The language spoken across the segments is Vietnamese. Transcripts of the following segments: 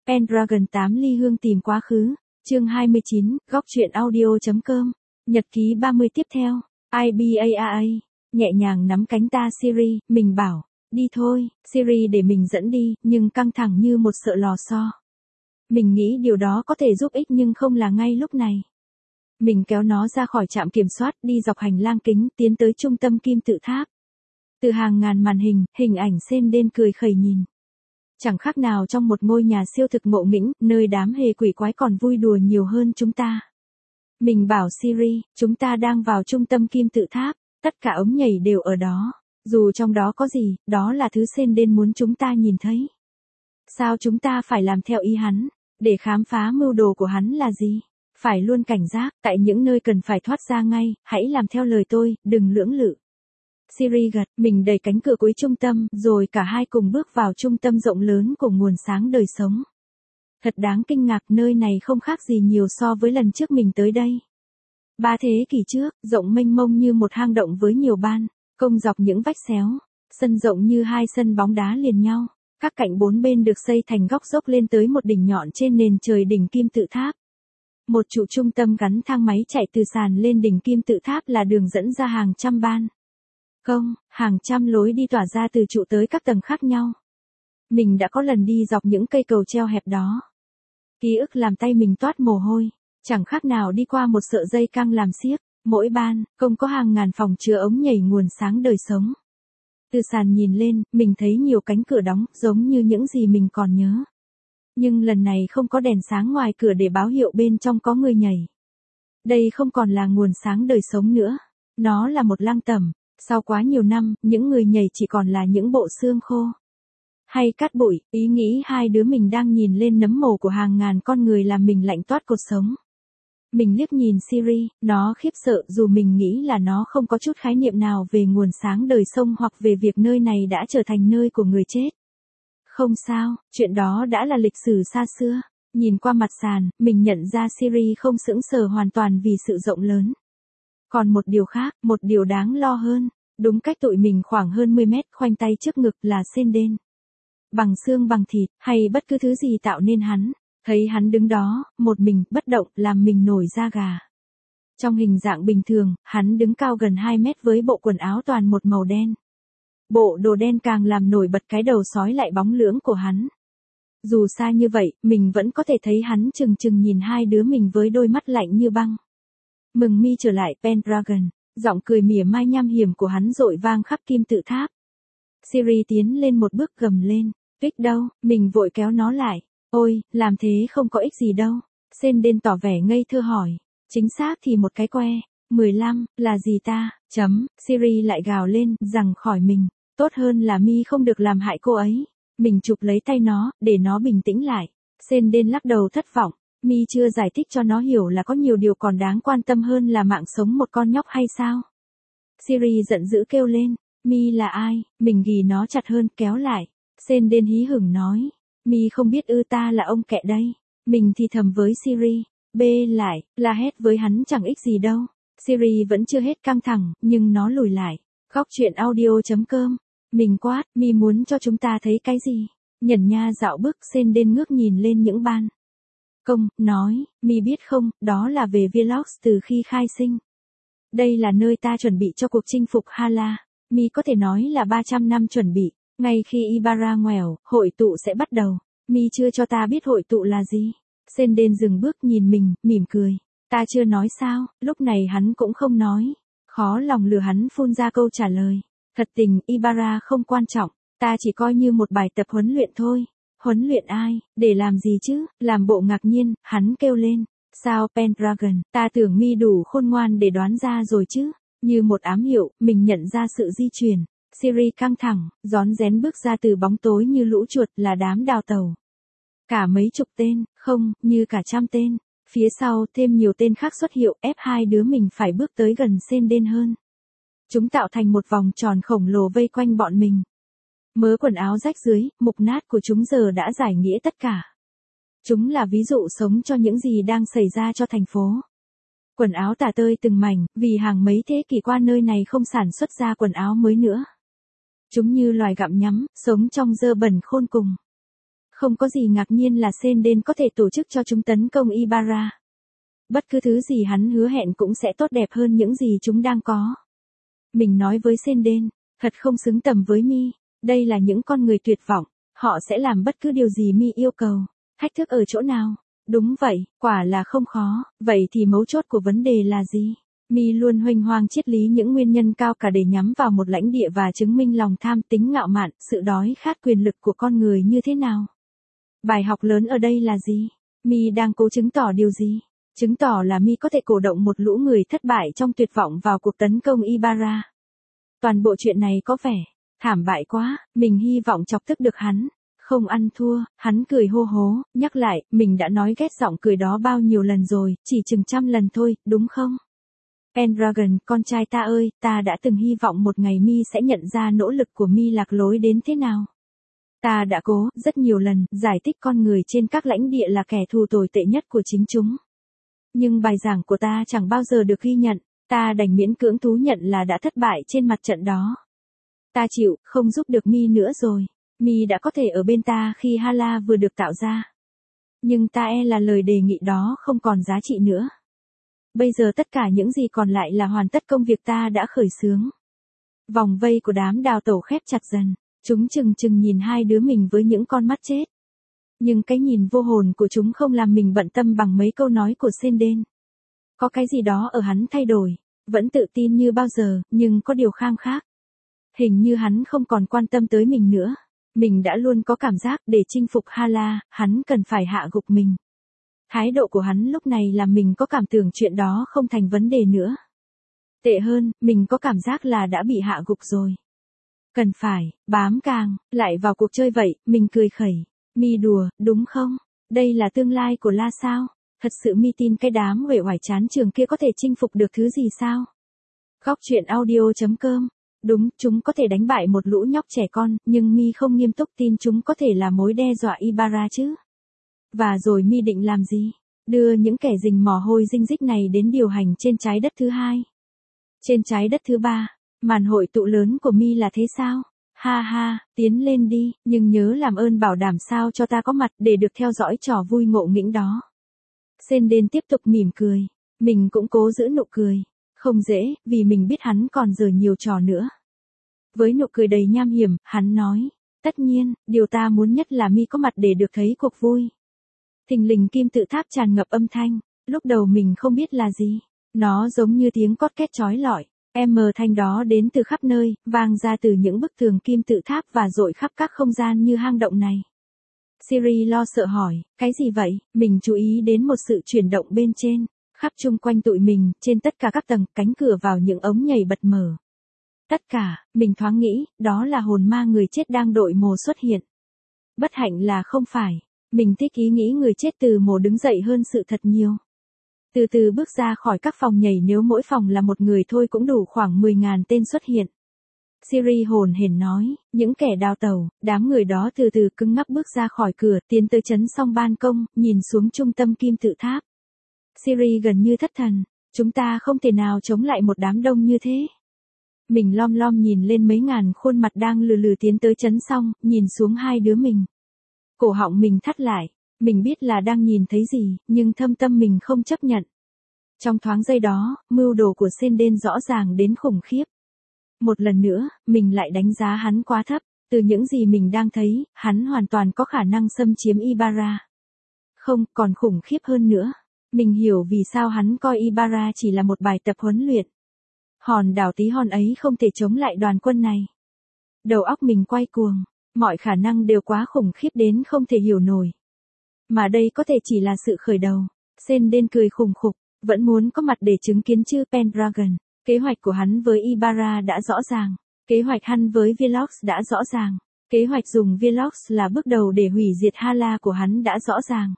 Pendragon 8 ly hương tìm quá khứ. Chương 29, góc truyện audio.com. Nhật ký 30 tiếp theo. IBAAA. Nhẹ nhàng nắm cánh ta Siri, mình bảo, đi thôi, Siri để mình dẫn đi, nhưng căng thẳng như một sợ lò xo. Mình nghĩ điều đó có thể giúp ích nhưng không là ngay lúc này. Mình kéo nó ra khỏi trạm kiểm soát, đi dọc hành lang kính, tiến tới trung tâm kim tự tháp. Từ hàng ngàn màn hình, hình ảnh sên đên cười khẩy nhìn. Chẳng khác nào trong một ngôi nhà siêu thực ngộ nghĩnh, nơi đám hề quỷ quái còn vui đùa nhiều hơn chúng ta. Mình bảo Siri, chúng ta đang vào trung tâm kim tự tháp, tất cả ống nhảy đều ở đó. Dù trong đó có gì, đó là thứ sên đên muốn chúng ta nhìn thấy. Sao chúng ta phải làm theo ý hắn? Để khám phá mưu đồ của hắn là gì? Phải luôn cảnh giác, tại những nơi cần phải thoát ra ngay, hãy làm theo lời tôi, đừng lưỡng lự. Siri gật, mình đẩy cánh cửa cuối trung tâm, rồi cả hai cùng bước vào trung tâm rộng lớn của nguồn sáng đời sống. Thật đáng kinh ngạc, nơi này không khác gì nhiều so với lần trước mình tới đây. 3 thế kỷ trước, rộng mênh mông như một hang động với nhiều ban, cong dọc những vách xéo, sân rộng như 2 sân bóng đá liền nhau. Các cạnh 4 bên được xây thành góc dốc lên tới một đỉnh nhọn trên nền trời đỉnh kim tự tháp. Một trụ trung tâm gắn thang máy chạy từ sàn lên đỉnh kim tự tháp là đường dẫn ra hàng trăm ban công, hàng trăm lối đi tỏa ra từ trụ tới các tầng khác nhau. Mình đã có lần đi dọc những cây cầu treo hẹp đó. Ký ức làm tay mình toát mồ hôi, chẳng khác nào đi qua một sợi dây căng làm xiếc. Mỗi ban công có hàng ngàn phòng chứa ống nhảy nguồn sáng đời sống. Từ sàn nhìn lên, mình thấy nhiều cánh cửa đóng, giống như những gì mình còn nhớ. Nhưng lần này không có đèn sáng ngoài cửa để báo hiệu bên trong có người nhảy. Đây không còn là nguồn sáng đời sống nữa. Nó là một lăng tẩm. Sau quá nhiều năm, những người nhảy chỉ còn là những bộ xương khô. Hay cát bụi, ý nghĩ hai đứa mình đang nhìn lên nấm mồ của hàng ngàn con người làm mình lạnh toát cột sống. Mình liếc nhìn Siri, nó khiếp sợ dù mình nghĩ là nó không có chút khái niệm nào về nguồn sáng đời sống hoặc về việc nơi này đã trở thành nơi của người chết. Không sao, chuyện đó đã là lịch sử xa xưa. Nhìn qua mặt sàn, mình nhận ra Siri không sững sờ hoàn toàn vì sự rộng lớn. Còn một điều khác, một điều đáng lo hơn, đúng cách tụi mình khoảng hơn 10 mét khoanh tay trước ngực là sên đên. Bằng xương bằng thịt, hay bất cứ thứ gì tạo nên hắn. Thấy hắn đứng đó, một mình, bất động, làm mình nổi da gà. Trong hình dạng bình thường, hắn đứng cao gần 2 mét với bộ quần áo toàn một màu đen. Bộ đồ đen càng làm nổi bật cái đầu sói lại bóng lưỡng của hắn. Dù xa như vậy, mình vẫn có thể thấy hắn chừng chừng nhìn hai đứa mình với đôi mắt lạnh như băng. Mừng mi trở lại Pendragon, giọng cười mỉa mai nham hiểm của hắn rội vang khắp kim tự tháp. Siri tiến lên một bước gầm lên, Vic đâu, mình vội kéo nó lại. Ôi, làm thế không có ích gì đâu. Sên đên tỏ vẻ ngây thơ hỏi. Chính xác thì một cái que. 15, là gì ta? Siri lại gào lên, rằng khỏi mình. Tốt hơn là mi không được làm hại cô ấy. Mình chụp lấy tay nó, để nó bình tĩnh lại. Sên đên lắc đầu thất vọng. Mi chưa giải thích cho nó hiểu là có nhiều điều còn đáng quan tâm hơn là mạng sống một con nhóc hay sao? Siri giận dữ kêu lên. Mi là ai? Mình ghì nó chặt hơn, kéo lại. Sên đên hí hửng nói. Mi không biết ta là ông kẹ đây. Mình thì thầm với Siri. B lại, la hét với hắn chẳng ích gì đâu. Siri vẫn chưa hết căng thẳng, nhưng nó lùi lại. Góc truyện audio.com. Mình quát, mi muốn cho chúng ta thấy cái gì? Nhẩn nha dạo bước, sên đên ngước nhìn lên những ban công, nói, mi biết không, đó là về vlogs từ khi khai sinh. Đây là nơi ta chuẩn bị cho cuộc chinh phục Hala. Mi có thể nói là 300 năm chuẩn bị. Ngay khi Ibarra ngoẻo, hội tụ sẽ bắt đầu. Mi chưa cho ta biết hội tụ là gì. Sên đên dừng bước nhìn mình, mỉm cười. Ta chưa nói sao, lúc này hắn cũng không nói. Khó lòng lừa hắn phun ra câu trả lời. Thật tình, Ibarra không quan trọng. Ta chỉ coi như một bài tập huấn luyện thôi. Huấn luyện ai, để làm gì chứ? Làm bộ ngạc nhiên, hắn kêu lên. Sao Pendragon, ta tưởng mi đủ khôn ngoan để đoán ra rồi chứ. Như một ám hiệu, mình nhận ra sự di chuyển. Siri căng thẳng, rón rén bước ra từ bóng tối như lũ chuột là đám đào tàu. Cả mấy chục tên, không, như cả trăm tên. Phía sau thêm nhiều tên khác xuất hiệu ép hai đứa mình phải bước tới gần sên đên hơn. Chúng tạo thành một vòng tròn khổng lồ vây quanh bọn mình. Mớ quần áo rách dưới, mục nát của chúng giờ đã giải nghĩa tất cả. Chúng là ví dụ sống cho những gì đang xảy ra cho thành phố. Quần áo tả tơi từng mảnh, vì hàng mấy thế kỷ qua nơi này không sản xuất ra quần áo mới nữa. Chúng như loài gặm nhấm, sống trong dơ bẩn khôn cùng. Không có gì ngạc nhiên là Senden có thể tổ chức cho chúng tấn công Ibarra. Bất cứ thứ gì hắn hứa hẹn cũng sẽ tốt đẹp hơn những gì chúng đang có. Mình nói với Senden, thật không xứng tầm với Mi, đây là những con người tuyệt vọng, họ sẽ làm bất cứ điều gì Mi yêu cầu. Thách thức ở chỗ nào? Đúng vậy, quả là không khó, vậy thì mấu chốt của vấn đề là gì? Mi luôn huênh hoang triết lý những nguyên nhân cao cả để nhắm vào một lãnh địa và chứng minh lòng tham, tính ngạo mạn, sự đói khát quyền lực của con người như thế nào. Bài học lớn ở đây là gì? Mi đang cố chứng tỏ điều gì? Chứng tỏ là Mi có thể cổ động một lũ người thất bại trong tuyệt vọng vào cuộc tấn công Ibarra. Toàn bộ chuyện này có vẻ thảm bại quá, mình hy vọng chọc tức được hắn. Không ăn thua, hắn cười hô hố, nhắc lại, mình đã nói ghét giọng cười đó bao nhiêu lần rồi, chỉ chừng 100 lần thôi, đúng không? Pendragon, con trai ta ơi, ta đã từng hy vọng một ngày Mi sẽ nhận ra nỗ lực của Mi lạc lối đến thế nào. Ta đã cố, rất nhiều lần, giải thích con người trên các lãnh địa là kẻ thù tồi tệ nhất của chính chúng. Nhưng bài giảng của ta chẳng bao giờ được ghi nhận, ta đành miễn cưỡng thú nhận là đã thất bại trên mặt trận đó. Ta chịu, không giúp được Mi nữa rồi. Mi đã có thể ở bên ta khi Hala vừa được tạo ra. Nhưng ta e là lời đề nghị đó không còn giá trị nữa. Bây giờ tất cả những gì còn lại là hoàn tất công việc ta đã khởi xướng. Vòng vây của đám đào tẩu khép chặt dần. Chúng chừng chừng nhìn hai đứa mình với những con mắt chết. Nhưng cái nhìn vô hồn của chúng không làm mình bận tâm bằng mấy câu nói của Senden. Có cái gì đó ở hắn thay đổi. Vẫn tự tin như bao giờ, nhưng có điều khang khác. Hình như hắn không còn quan tâm tới mình nữa. Mình đã luôn có cảm giác để chinh phục Hala, hắn cần phải hạ gục mình. Thái độ của hắn lúc này làm mình có cảm tưởng chuyện đó không thành vấn đề nữa. Tệ hơn, mình có cảm giác là đã bị hạ gục rồi. Cần phải, bám càng, lại vào cuộc chơi vậy, mình cười khẩy. Mi đùa, đúng không? Đây là tương lai của La sao? Thật sự Mi tin cái đám uể oải chán trường kia có thể chinh phục được thứ gì sao? Góc truyện audio.com. Đúng, chúng có thể đánh bại một lũ nhóc trẻ con, nhưng Mi không nghiêm túc tin chúng có thể là mối đe dọa Ibarra chứ. Và rồi Mi định làm gì? Đưa những kẻ rình mò hôi dinh dích này đến điều hành trên trái đất thứ hai. Trên trái đất thứ ba, màn hội tụ lớn của Mi là thế sao? Ha ha, tiến lên đi, nhưng nhớ làm ơn bảo đảm sao cho ta có mặt để được theo dõi trò vui ngộ nghĩnh đó. Senden tiếp tục mỉm cười. Mình cũng cố giữ nụ cười. Không dễ, vì mình biết hắn còn giở nhiều trò nữa. Với nụ cười đầy nham hiểm, hắn nói. Tất nhiên, điều ta muốn nhất là Mi có mặt để được thấy cuộc vui. Thình lình kim tự tháp tràn ngập âm thanh. Lúc đầu mình không biết là gì. Nó giống như tiếng cót két chói lọi. Thanh đó đến từ khắp nơi, vang ra từ những bức tường kim tự tháp và dội khắp các không gian như hang động này. Siri lo sợ hỏi, cái gì vậy? Mình chú ý đến một sự chuyển động bên trên. Khắp chung quanh tụi mình, trên tất cả các tầng, cánh cửa vào những ống nhảy bật mở. Tất cả, mình thoáng nghĩ, đó là hồn ma người chết đang đội mồ xuất hiện. Bất hạnh là không phải. Mình thích ý nghĩ người chết từ mồ đứng dậy hơn sự thật nhiều. Từ từ bước ra khỏi các phòng nhảy, nếu mỗi phòng là một người thôi cũng đủ khoảng 10.000 tên xuất hiện. Siri hồn hển nói, những kẻ đào tẩu, đám người đó từ từ cứng ngắc bước ra khỏi cửa, tiến tới chấn song ban công, nhìn xuống trung tâm kim tự tháp. Siri gần như thất thần, chúng ta không thể nào chống lại một đám đông như thế. Mình lom lom nhìn lên mấy ngàn khuôn mặt đang lừ lừ tiến tới chấn song, nhìn xuống hai đứa mình. Cổ họng mình thắt lại. Mình biết là đang nhìn thấy gì, nhưng thâm tâm mình không chấp nhận. Trong thoáng giây đó, mưu đồ của Senden rõ ràng đến khủng khiếp. Một lần nữa, mình lại đánh giá hắn quá thấp. Từ những gì mình đang thấy, hắn hoàn toàn có khả năng xâm chiếm Ibarra. Không, còn khủng khiếp hơn nữa. Mình hiểu vì sao hắn coi Ibarra chỉ là một bài tập huấn luyện. Hòn đảo tí hon ấy không thể chống lại đoàn quân này. Đầu óc mình quay cuồng. Mọi khả năng đều quá khủng khiếp đến không thể hiểu nổi. Mà đây có thể chỉ là sự khởi đầu. Senden cười khùng khục, vẫn muốn có mặt để chứng kiến chứ Pendragon. Kế hoạch của hắn với Ibarra đã rõ ràng. Kế hoạch hắn với Velox đã rõ ràng. Kế hoạch dùng Velox là bước đầu để hủy diệt Hala của hắn đã rõ ràng.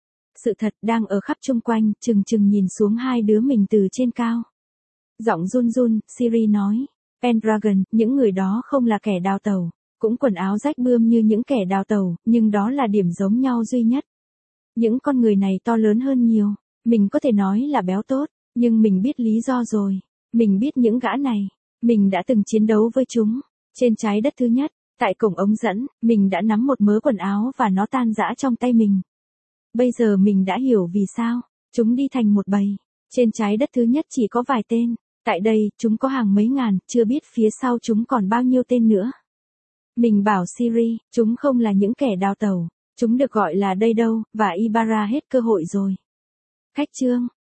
Sự thật đang ở khắp chung quanh, chừng chừng nhìn xuống hai đứa mình từ trên cao. Giọng run run, Siri nói. Pendragon, những người đó không là kẻ đào tẩu, cũng quần áo rách bươm như những kẻ đào tẩu, nhưng đó là điểm giống nhau duy nhất. Những con người này to lớn hơn nhiều. Mình có thể nói là béo tốt, nhưng mình biết lý do rồi. Mình biết những gã này. Mình đã từng chiến đấu với chúng. Trên trái đất thứ nhất, Tại cổng ống dẫn, mình đã nắm một mớ quần áo và nó tan rã trong tay mình. Bây giờ mình đã hiểu vì sao. Chúng đi thành một bầy. Trên trái đất thứ nhất chỉ có vài tên. Tại đây, chúng có hàng mấy ngàn, chưa biết phía sau chúng còn bao nhiêu tên nữa. Mình bảo Siri, chúng không là những kẻ đào tẩu. Chúng được gọi là đây đâu, và Ibarra hết cơ hội rồi. Khách chương.